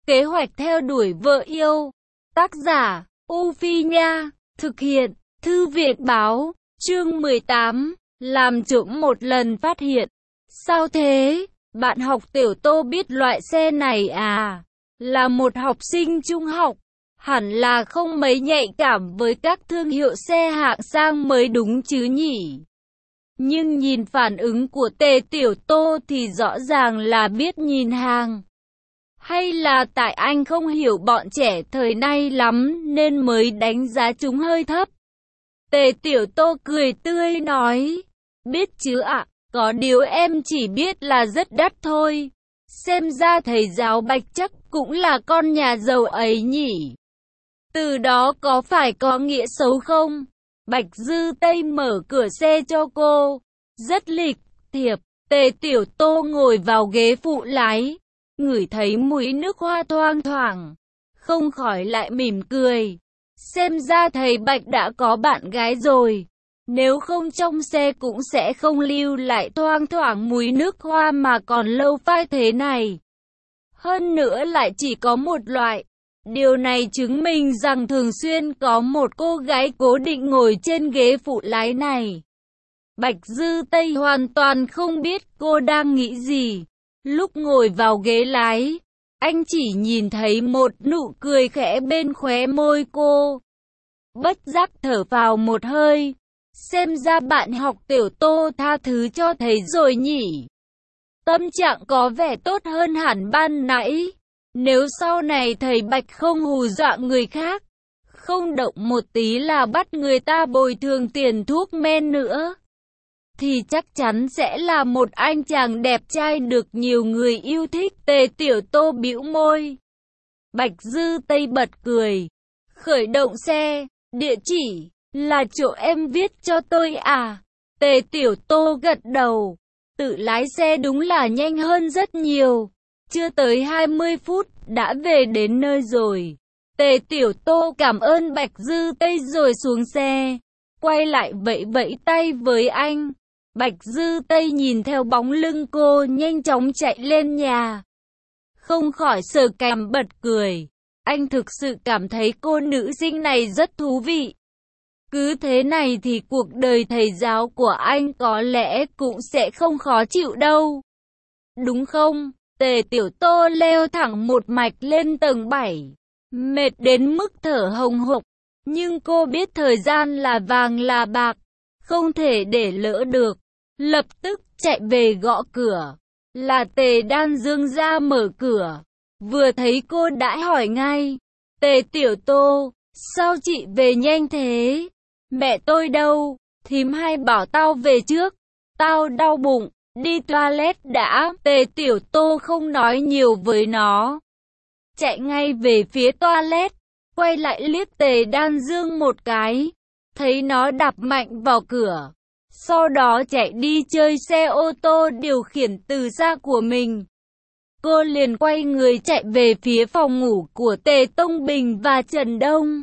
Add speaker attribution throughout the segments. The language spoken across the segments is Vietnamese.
Speaker 1: Kế hoạch theo đuổi vợ yêu. Tác giả, U Phi Nha. Thực hiện, Thư viện Báo. Chương 18. Làm trộm một lần phát hiện. Sao thế? Bạn học Tiểu Tô biết loại xe này à? Là một học sinh trung học. Hẳn là không mấy nhạy cảm với các thương hiệu xe hạng sang mới đúng chứ nhỉ? Nhưng nhìn phản ứng của Tề Tiểu Tô thì rõ ràng là biết nhìn hàng. Hay là tại anh không hiểu bọn trẻ thời nay lắm nên mới đánh giá chúng hơi thấp? Tề Tiểu Tô cười tươi nói. Biết chứ ạ, có điều em chỉ biết là rất đắt thôi. Xem ra thầy giáo Bạch chắc cũng là con nhà giàu ấy nhỉ? Từ đó có phải có nghĩa xấu không? Bạch Dư Tây mở cửa xe cho cô. Rất lịch thiệp. Tề Tiểu Tô ngồi vào ghế phụ lái, ngửi thấy mùi nước hoa thoang thoảng, không khỏi lại mỉm cười. Xem ra thầy Bạch đã có bạn gái rồi. Nếu không trong xe cũng sẽ không lưu lại thoang thoảng mùi nước hoa mà còn lâu phai thế này. Hơn nữa lại chỉ có một loại. Điều này chứng minh rằng thường xuyên có một cô gái cố định ngồi trên ghế phụ lái này. Bạch Dư Tây hoàn toàn không biết cô đang nghĩ gì. Lúc ngồi vào ghế lái, anh chỉ nhìn thấy một nụ cười khẽ bên khóe môi cô. Bất giác thở vào một hơi. Xem ra bạn học Tiểu Tô tha thứ cho thầy rồi nhỉ. Tâm trạng có vẻ tốt hơn hẳn ban nãy. Nếu sau này thầy Bạch không hù dọa người khác, không động một tí là bắt người ta bồi thường tiền thuốc men nữa, thì chắc chắn sẽ là một anh chàng đẹp trai được nhiều người yêu thích. Tề Tiểu Tô bĩu môi. Bạch Dư Tây bật cười. Khởi động xe. Địa chỉ là chỗ em viết cho tôi à? Tề Tiểu Tô gật đầu. Tự lái xe đúng là nhanh hơn rất nhiều. Chưa tới 20 phút đã về đến nơi rồi. Tề Tiểu Tô cảm ơn Bạch Dư Tây rồi xuống xe, quay lại vẫy vẫy tay với anh. Bạch Dư Tây nhìn theo bóng lưng cô nhanh chóng chạy lên nhà, không khỏi sờ cằm bật cười. Anh thực sự cảm thấy cô nữ sinh này rất thú vị. Cứ thế này thì cuộc đời thầy giáo của anh có lẽ cũng sẽ không khó chịu đâu. Đúng không? Tề Tiểu Tô leo thẳng một mạch lên tầng 7. Mệt đến mức thở hồng hộc. Nhưng cô biết thời gian là vàng là bạc, không thể để lỡ được. Lập tức chạy về gõ cửa. Là Tề Đan Dương ra mở cửa. Vừa thấy cô đã hỏi ngay. Tề Tiểu Tô, sao chị về nhanh thế? Mẹ tôi đâu? Thím hay bảo tao về trước. Tao đau bụng, đi toilet đã. Tề Tiểu Tô không nói nhiều với nó, chạy ngay về phía toilet. Quay lại liếc Tề Đan Dương một cái, thấy nó đạp mạnh vào cửa. Sau đó chạy đi chơi xe ô tô điều khiển từ xa của mình. Cô liền quay người chạy về phía phòng ngủ của Tề Tông Bình và Trần Đông.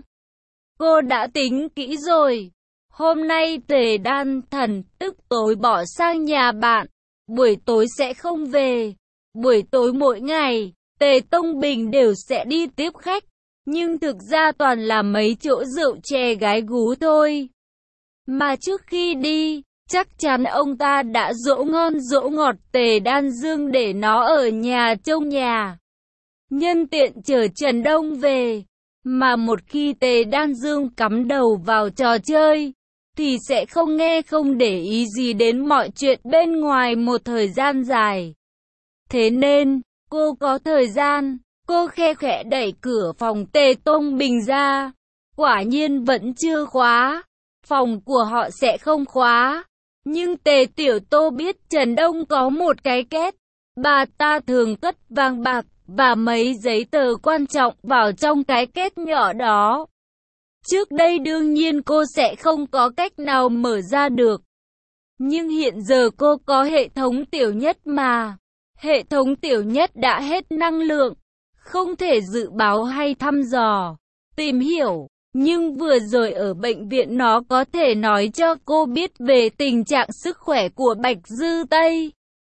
Speaker 1: Cô đã tính kỹ rồi. Hôm nay Tề Đan Thần tức tối bỏ sang nhà bạn. Buổi tối sẽ không về. Buổi tối mỗi ngày, Tề Tông Bình đều sẽ đi tiếp khách. Nhưng thực ra toàn là mấy chỗ rượu chè gái gú thôi. Mà trước khi đi, chắc chắn ông ta đã dỗ ngon dỗ ngọt Tề Đan Dương để nó ở nhà trông nhà, nhân tiện chở Trần Đông về. Mà một khi Tề Đan Dương cắm đầu vào trò chơi, thì sẽ không nghe không để ý gì đến mọi chuyện bên ngoài một thời gian dài. Thế nên, cô có thời gian, cô khe khẽ đẩy cửa phòng Tề Tông Bình ra. Quả nhiên vẫn chưa khóa. Phòng của họ sẽ không khóa. Nhưng Tề Tiểu Tô biết Trần Đông có một cái két. Bà ta thường cất vàng bạc và mấy giấy tờ quan trọng vào trong cái két nhỏ đó. Trước đây đương nhiên cô sẽ không có cách nào mở ra được. Nhưng hiện giờ cô có hệ thống tiểu nhất mà. Hệ thống tiểu nhất đã hết năng lượng, không thể dự báo hay thăm dò, tìm hiểu. Nhưng vừa rồi ở bệnh viện nó có thể nói cho cô biết về tình trạng sức khỏe của Bạch Dư Tây.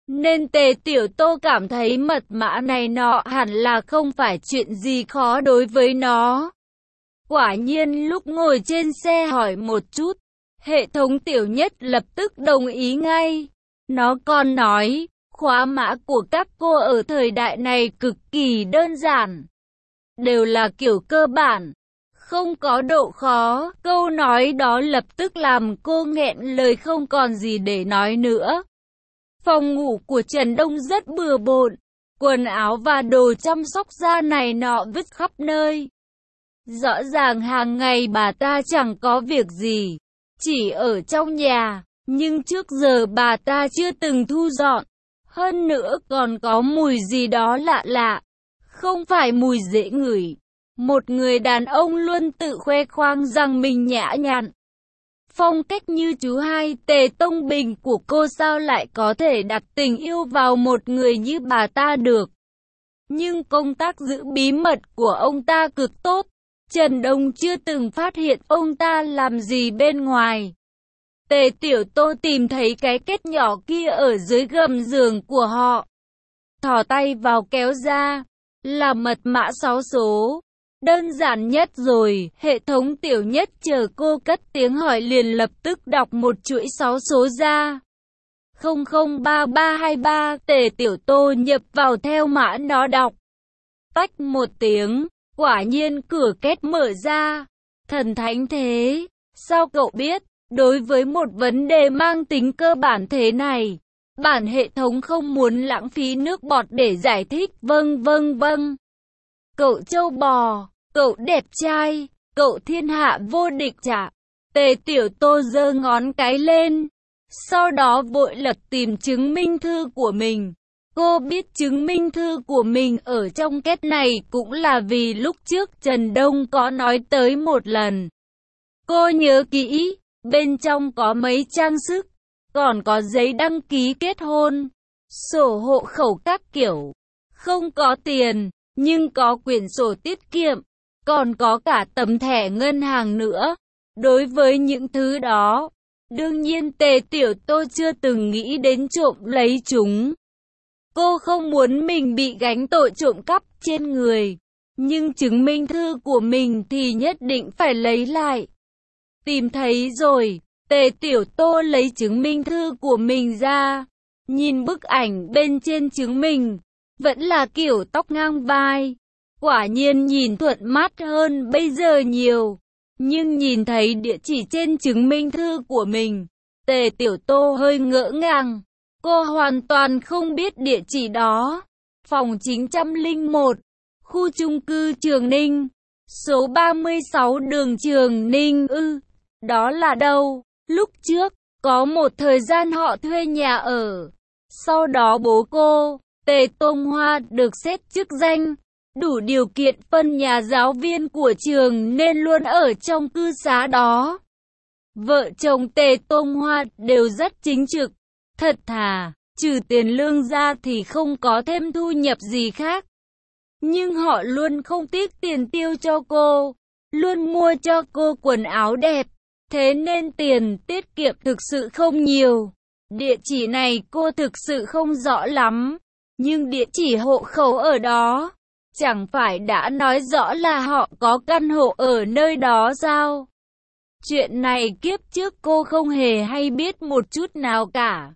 Speaker 1: nên Tề Tiểu Tô cảm thấy mật mã này nọ hẳn là không phải chuyện gì khó đối với nó. Quả nhiên lúc ngồi trên xe hỏi một chút, hệ thống Tiểu Nhất lập tức đồng ý ngay. Nó còn nói, khóa mã của các cô ở thời đại này cực kỳ đơn giản, đều là kiểu cơ bản, không có độ khó. Câu nói đó lập tức làm cô nghẹn lời không còn gì để nói nữa. Phòng ngủ của Trần Đông rất bừa bộn, quần áo và đồ chăm sóc da này nọ vứt khắp nơi. Rõ ràng hàng ngày bà ta chẳng có việc gì, chỉ ở trong nhà, nhưng trước giờ bà ta chưa từng thu dọn. Hơn nữa còn có mùi gì đó lạ lạ, không phải mùi dễ ngửi. Một người đàn ông luôn tự khoe khoang rằng mình nhã nhặn, phong cách như chú hai Tề Tông Bình của cô sao lại có thể đặt tình yêu vào một người như bà ta được. Nhưng công tác giữ bí mật của ông ta cực tốt, Trần Đông chưa từng phát hiện ông ta làm gì bên ngoài. Tề Tiểu Tô tìm thấy cái kết nhỏ kia ở dưới gầm giường của họ, thò tay vào kéo ra, là mật mã 6 số. Đơn giản nhất rồi, hệ thống Tiểu Nhất chờ cô cất tiếng hỏi liền lập tức đọc một chuỗi 6 số ra. 003323, Tề Tiểu Tô nhập vào theo mã nó đọc. Tách một tiếng, quả nhiên cửa két mở ra. Thần thánh thế, sao cậu biết? Đối với một vấn đề mang tính cơ bản thế này, bản hệ thống không muốn lãng phí nước bọt để giải thích. Vâng. Cậu trâu bò, cậu đẹp trai, cậu thiên hạ vô địch chả. Tề Tiểu Tô giơ ngón cái lên, sau đó vội lật tìm chứng minh thư của mình. Cô biết chứng minh thư của mình ở trong két này cũng là vì lúc trước Trần Đông có nói tới một lần. Cô nhớ kỹ, bên trong có mấy trang sức, còn có giấy đăng ký kết hôn, sổ hộ khẩu các kiểu. Không có tiền, nhưng có quyển sổ tiết kiệm, còn có cả tấm thẻ ngân hàng nữa. Đối với những thứ đó, đương nhiên Tề Tiểu Tô chưa từng nghĩ đến trộm lấy chúng. Cô không muốn mình bị gánh tội trộm cắp trên người, nhưng chứng minh thư của mình thì nhất định phải lấy lại. Tìm thấy rồi, Tề Tiểu Tô lấy chứng minh thư của mình ra, nhìn bức ảnh bên trên chứng minh, vẫn là kiểu tóc ngang vai. Quả nhiên nhìn thuận mắt hơn bây giờ nhiều, nhưng nhìn thấy địa chỉ trên chứng minh thư của mình, Tề Tiểu Tô hơi ngỡ ngàng. Cô hoàn toàn không biết địa chỉ đó. Phòng 901, khu chung cư Trường Ninh, số 36 đường Trường Ninh đó là đâu? Lúc trước, có một thời gian họ thuê nhà ở. Sau đó bố cô, Tề Tông Hoa được xét chức danh, đủ điều kiện phân nhà giáo viên của trường nên luôn ở trong cư xá đó. Vợ chồng Tề Tông Hoa đều rất chính trực, thật thà, trừ tiền lương ra thì không có thêm thu nhập gì khác. Nhưng họ luôn không tiếc tiền tiêu cho cô, luôn mua cho cô quần áo đẹp, thế nên tiền tiết kiệm thực sự không nhiều. Địa chỉ này cô thực sự không rõ lắm, nhưng địa chỉ hộ khẩu ở đó, chẳng phải đã nói rõ là họ có căn hộ ở nơi đó sao? Chuyện này kiếp trước cô không hề hay biết một chút nào cả.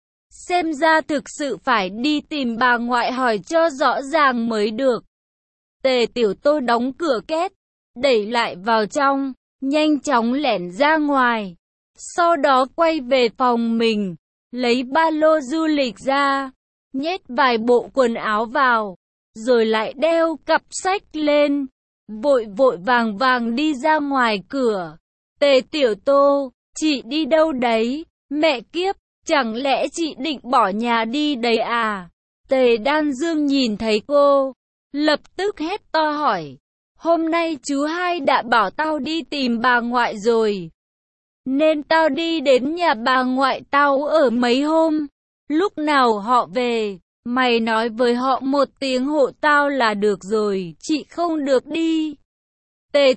Speaker 1: Xem ra thực sự phải đi tìm bà ngoại hỏi cho rõ ràng mới được. Tề Tiểu Tô đóng cửa két, đẩy lại vào trong, nhanh chóng lẻn ra ngoài. Sau đó quay về phòng mình, lấy ba lô du lịch ra, nhét vài bộ quần áo vào, rồi lại đeo cặp sách lên, vội vàng đi ra ngoài cửa. Tề Tiểu Tô, chị đi đâu đấy? Mẹ kiếp, chẳng lẽ chị định bỏ nhà đi đấy à? Tề Đan Dương nhìn thấy cô, lập tức hét to hỏi, hôm nay chú hai đã bảo tao đi tìm bà ngoại rồi, nên tao đi đến nhà bà ngoại tao ở mấy hôm, lúc nào họ về, mày nói với họ một tiếng hộ tao là được rồi, chị không được đi. Tề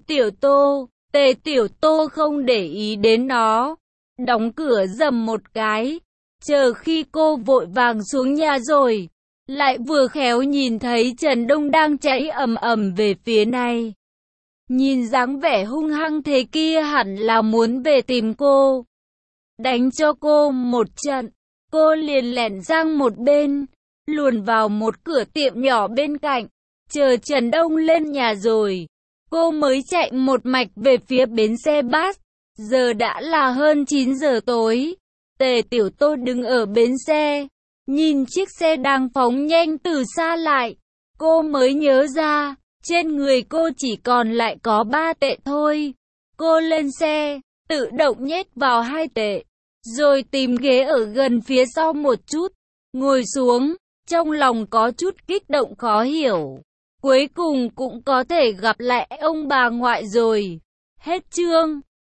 Speaker 1: Tiểu Tô không để ý đến nó, đóng cửa rầm một cái, Chờ khi cô vội vàng xuống nhà rồi, lại vừa khéo nhìn thấy Trần Đông đang chạy ầm ầm về phía này. Nhìn dáng vẻ hung hăng thế kia hẳn là muốn về tìm cô, đánh cho cô một trận. Cô liền lẻn sang một bên, luồn vào một cửa tiệm nhỏ bên cạnh. Chờ Trần Đông lên nhà rồi, cô mới chạy một mạch về phía bến xe bus. Giờ đã là hơn 9 giờ tối. Tề Tiểu Tô đứng ở bến xe, nhìn chiếc xe đang phóng nhanh từ xa lại. Cô mới nhớ ra, trên người cô chỉ còn lại có 3 tệ thôi. Cô lên xe, tự động nhét vào 2 tệ, rồi tìm ghế ở gần phía sau một chút, ngồi xuống, trong lòng có chút kích động khó hiểu. Cuối cùng cũng có thể gặp lại ông bà ngoại rồi. Hết chương.